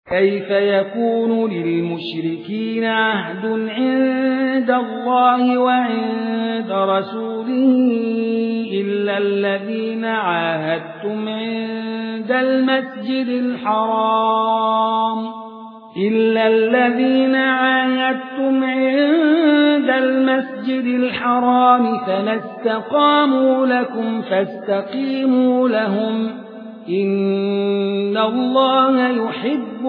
كيف يكون للمشركين عهد عند الله وعند رسوله إلا الذين عاهدتم عند المسجد الحرام فما استقاموا لكم فاستقيموا لهم إن الله يحب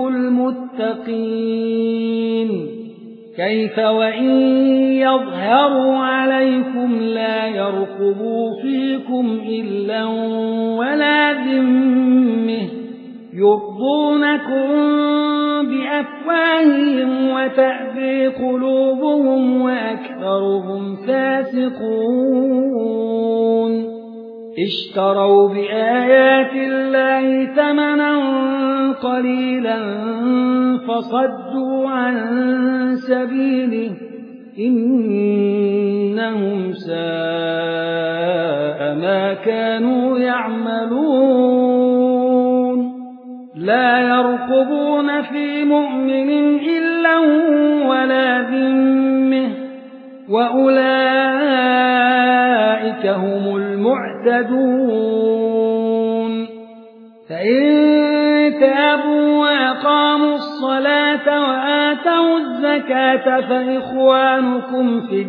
المتقين كيف وإن يظهروا عليكم لا يرقبوا فيكم إلا ولا ذمة يرضونكم بأفواههم وتأبي قلوبهم وأكثرهم فاسقون اشتروا بآيات الله ثمنا قليلا فصدوا عن سبيله إنهم ساء ما كانوا يعملون لا يرقبون في مؤمن إلا ولا ذمة وأولئك هم المعتدون فإن تابوا وأقاموا الصلاة وآتوا الزكاة فإخوانكم في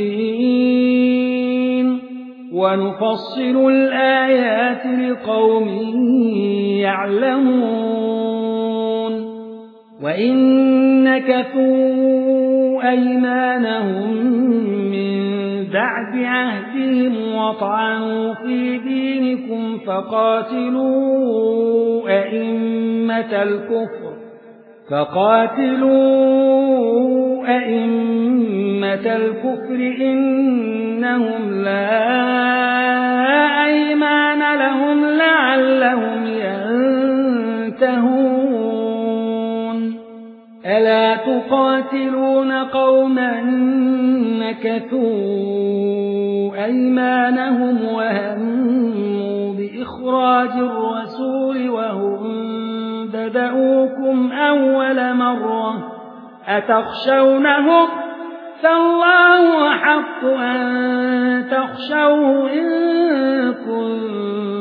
الدين ونفصل الآيات لقوم يعلمون وإن نكثوا أيمانهم من بعد عهدهم وطعنوا في دينكم فقاتلوا أئمة الكفر إنهم لا أيمان لهم لعلهم ينتهون ألا تقاتلون قوما نكثوا أيمانهم وهموا بإخراج الرسول وهم بدأوكم أول مرة أتخشونهم فالله أحق أن تخشوه إن كنتم